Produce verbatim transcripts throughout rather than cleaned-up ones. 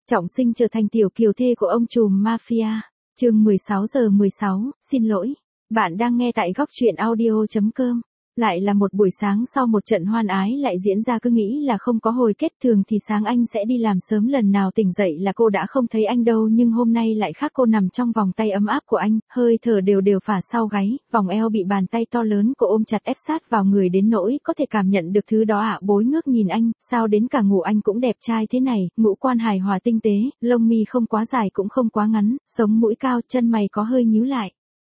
Trọng Sinh trở thành tiểu kiều thê của ông trùm mafia. Chương mười sáu giờ mười sáu, xin lỗi. Bạn đang nghe tại góc truyện audio chấm com. Lại là một buổi sáng sau một trận hoan ái lại diễn ra, cứ nghĩ là không có hồi kết. Thường thì sáng anh sẽ đi làm sớm, lần nào tỉnh dậy là cô đã không thấy anh đâu, nhưng hôm nay lại khác. Cô nằm trong vòng tay ấm áp của anh, hơi thở đều đều phả sau gáy, vòng eo bị bàn tay to lớn của ôm chặt ép sát vào người đến nỗi có thể cảm nhận được thứ đó ạ. Bối ngước nhìn anh, sao đến cả ngủ anh cũng đẹp trai thế này, ngũ quan hài hòa tinh tế, lông mi không quá dài cũng không quá ngắn, sống mũi cao, chân mày có hơi nhíu lại.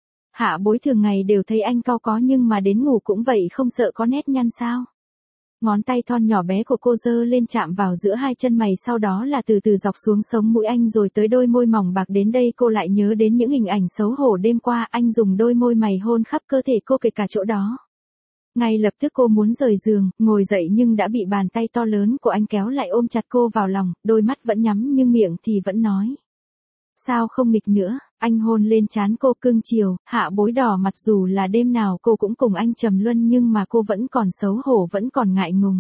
Hạ Bối thường ngày đều thấy anh cao có, nhưng mà đến ngủ cũng vậy, không sợ có nét nhăn sao? Ngón tay thon nhỏ bé của cô giơ lên chạm vào giữa hai chân mày, sau đó là từ từ dọc xuống sống mũi anh rồi tới đôi môi mỏng bạc. Đến đây cô lại nhớ đến những hình ảnh xấu hổ đêm qua, anh dùng đôi môi mày hôn khắp cơ thể cô, kể cả chỗ đó. Ngay lập tức cô muốn rời giường, ngồi dậy nhưng đã bị bàn tay to lớn của anh kéo lại ôm chặt cô vào lòng, đôi mắt vẫn nhắm nhưng miệng thì vẫn nói. Sao không nghịch nữa? Anh hôn lên trán cô cưng chiều, Hạ Bối đỏ mặt, dù là đêm nào cô cũng cùng anh trầm luân nhưng mà cô vẫn còn xấu hổ, vẫn còn ngại ngùng.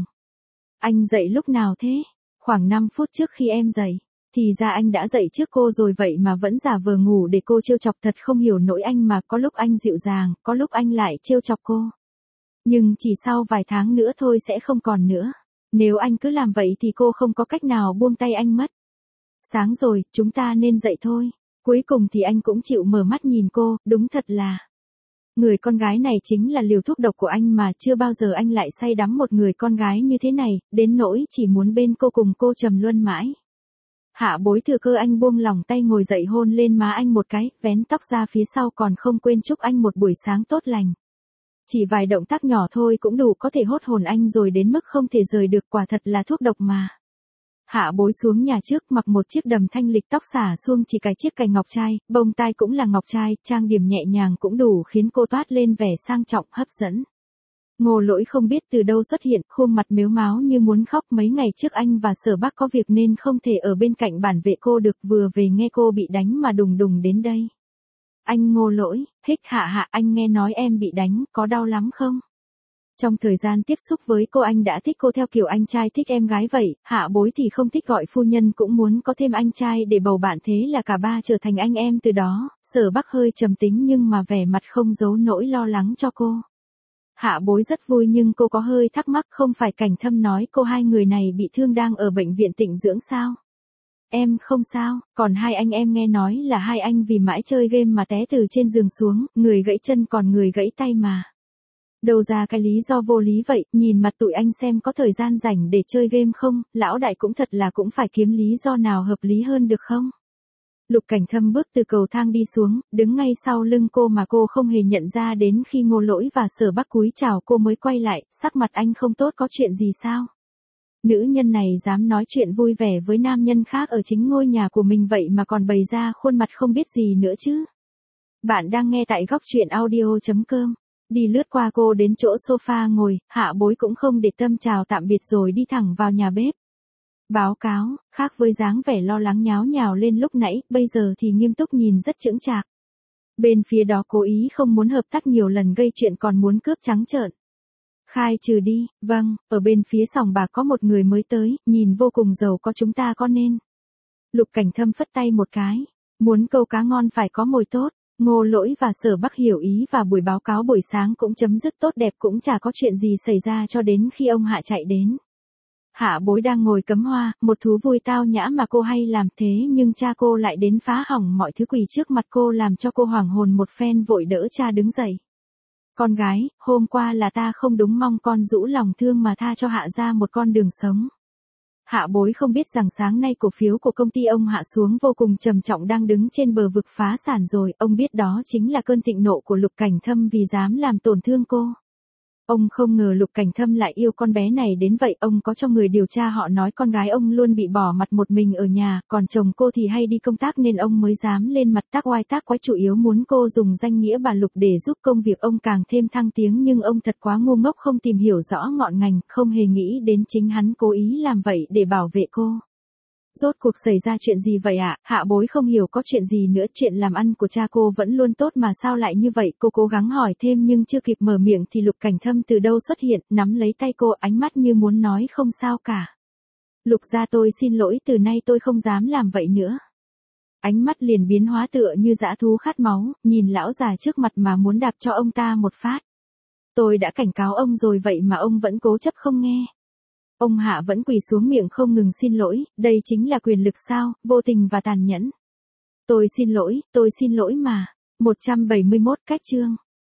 Anh dậy lúc nào thế? Khoảng năm phút trước khi em dậy. Thì ra anh đã dậy trước cô rồi vậy mà vẫn giả vờ ngủ để cô trêu chọc, thật không hiểu nổi anh mà, có lúc anh dịu dàng, có lúc anh lại trêu chọc cô. Nhưng chỉ sau vài tháng nữa thôi sẽ không còn nữa. Nếu anh cứ làm vậy thì cô không có cách nào buông tay anh mất. Sáng rồi, chúng ta nên dậy thôi. Cuối cùng thì anh cũng chịu mở mắt nhìn cô, đúng thật là. Người con gái này chính là liều thuốc độc của anh mà, chưa bao giờ anh lại say đắm một người con gái như thế này, đến nỗi chỉ muốn bên cô cùng cô trầm luân mãi. Hạ Bối thừa cơ anh buông lòng tay, ngồi dậy hôn lên má anh một cái, vén tóc ra phía sau, còn không quên chúc anh một buổi sáng tốt lành. Chỉ vài động tác nhỏ thôi cũng đủ có thể hốt hồn anh rồi, đến mức không thể rời được, quả thật là thuốc độc mà. Hạ Bối xuống nhà trước, mặc một chiếc đầm thanh lịch, tóc xả suông, chỉ cài chiếc cài ngọc trai, bông tai cũng là ngọc trai, trang điểm nhẹ nhàng cũng đủ khiến cô toát lên vẻ sang trọng, hấp dẫn. Ngô Lỗi không biết từ đâu xuất hiện, khuôn mặt mếu máo như muốn khóc. Mấy ngày trước anh và Sở Bắc có việc nên không thể ở bên cạnh bảo vệ cô được, vừa về nghe cô bị đánh mà đùng đùng đến đây. Anh Ngô Lỗi, hích Hạ Hạ, anh nghe nói em bị đánh, có đau lắm không? Trong thời gian tiếp xúc với cô, anh đã thích cô theo kiểu anh trai thích em gái vậy. Hạ Bối thì không thích gọi phu nhân, cũng muốn có thêm anh trai để bầu bạn, thế là cả ba trở thành anh em từ đó. Sở Bắc hơi trầm tính nhưng mà vẻ mặt không giấu nỗi lo lắng cho cô. Hạ Bối rất vui nhưng cô có hơi thắc mắc, không phải Cảnh Thâm nói cô hai người này bị thương đang ở bệnh viện tịnh dưỡng sao? Em không sao, còn hai anh em nghe nói là hai anh vì mãi chơi game mà té từ trên giường xuống, người gãy chân còn người gãy tay mà. Đâu ra cái lý do vô lý vậy, nhìn mặt tụi anh xem có thời gian rảnh để chơi game không, lão đại cũng thật là cũng phải kiếm lý do nào hợp lý hơn được không? Lục Cảnh Thâm bước từ cầu thang đi xuống, đứng ngay sau lưng cô mà cô không hề nhận ra, đến khi Ngô Lỗi và Sở Bắc cúi chào cô mới quay lại, sắc mặt anh không tốt, có chuyện gì sao? Nữ nhân này dám nói chuyện vui vẻ với nam nhân khác ở chính ngôi nhà của mình vậy mà còn bày ra khuôn mặt không biết gì nữa chứ? Bạn đang nghe tại góc truyện audio chấm com. Đi lướt qua cô đến chỗ sofa ngồi, Hạ Bối cũng không để tâm chào tạm biệt rồi đi thẳng vào nhà bếp. Báo cáo, khác với dáng vẻ lo lắng nháo nhào lên lúc nãy, bây giờ thì nghiêm túc, nhìn rất chững chạc. Bên phía đó cố ý không muốn hợp tác, nhiều lần gây chuyện còn muốn cướp trắng trợn. Khai trừ đi, vâng, ở bên phía sòng bạc có một người mới tới, nhìn vô cùng giàu có, chúng ta có nên. Lục Cảnh Thâm phất tay một cái, muốn câu cá ngon phải có mồi tốt. Ngô Lỗi và Sở Bắc hiểu ý và buổi báo cáo buổi sáng cũng chấm dứt tốt đẹp, cũng chả có chuyện gì xảy ra cho đến khi ông Hạ chạy đến. Hạ Bối đang ngồi cắm hoa, một thú vui tao nhã mà cô hay làm, thế nhưng cha cô lại đến phá hỏng mọi thứ, quỳ trước mặt cô làm cho cô hoảng hồn một phen, vội đỡ cha đứng dậy. Con gái, hôm qua là ta không đúng, mong con rũ lòng thương mà tha cho Hạ ra một con đường sống. Hạ Bối không biết rằng sáng nay cổ phiếu của công ty ông Hạ xuống vô cùng trầm trọng, đang đứng trên bờ vực phá sản rồi. Ông biết đó chính là cơn thịnh nộ của Lục Cảnh Thâm vì dám làm tổn thương cô. Ông không ngờ Lục Cảnh Thâm lại yêu con bé này đến vậy. Ông có cho người điều tra, họ nói con gái ông luôn bị bỏ mặt một mình ở nhà, còn chồng cô thì hay đi công tác nên ông mới dám lên mặt tác oai tác quái, chủ yếu muốn cô dùng danh nghĩa bà Lục để giúp công việc ông càng thêm thăng tiếng, nhưng ông thật quá ngu ngốc, không tìm hiểu rõ ngọn ngành, không hề nghĩ đến chính hắn cố ý làm vậy để bảo vệ cô. Rốt cuộc xảy ra chuyện gì vậy ạ? À? Hạ Bối không hiểu có chuyện gì nữa, chuyện làm ăn của cha cô vẫn luôn tốt mà sao lại như vậy? Cô cố gắng hỏi thêm nhưng chưa kịp mở miệng thì Lục Cảnh Thâm từ đâu xuất hiện, nắm lấy tay cô, ánh mắt như muốn nói không sao cả. Lục gia tôi xin lỗi, từ nay tôi không dám làm vậy nữa. Ánh mắt liền biến hóa tựa như dã thú khát máu, nhìn lão già trước mặt mà muốn đạp cho ông ta một phát. Tôi đã cảnh cáo ông rồi vậy mà ông vẫn cố chấp không nghe. Ông Hạ vẫn quỳ xuống miệng không ngừng xin lỗi, đây chính là quyền lực sao, vô tình và tàn nhẫn. Tôi xin lỗi, tôi xin lỗi mà. một trăm bảy mươi mốt cách chương.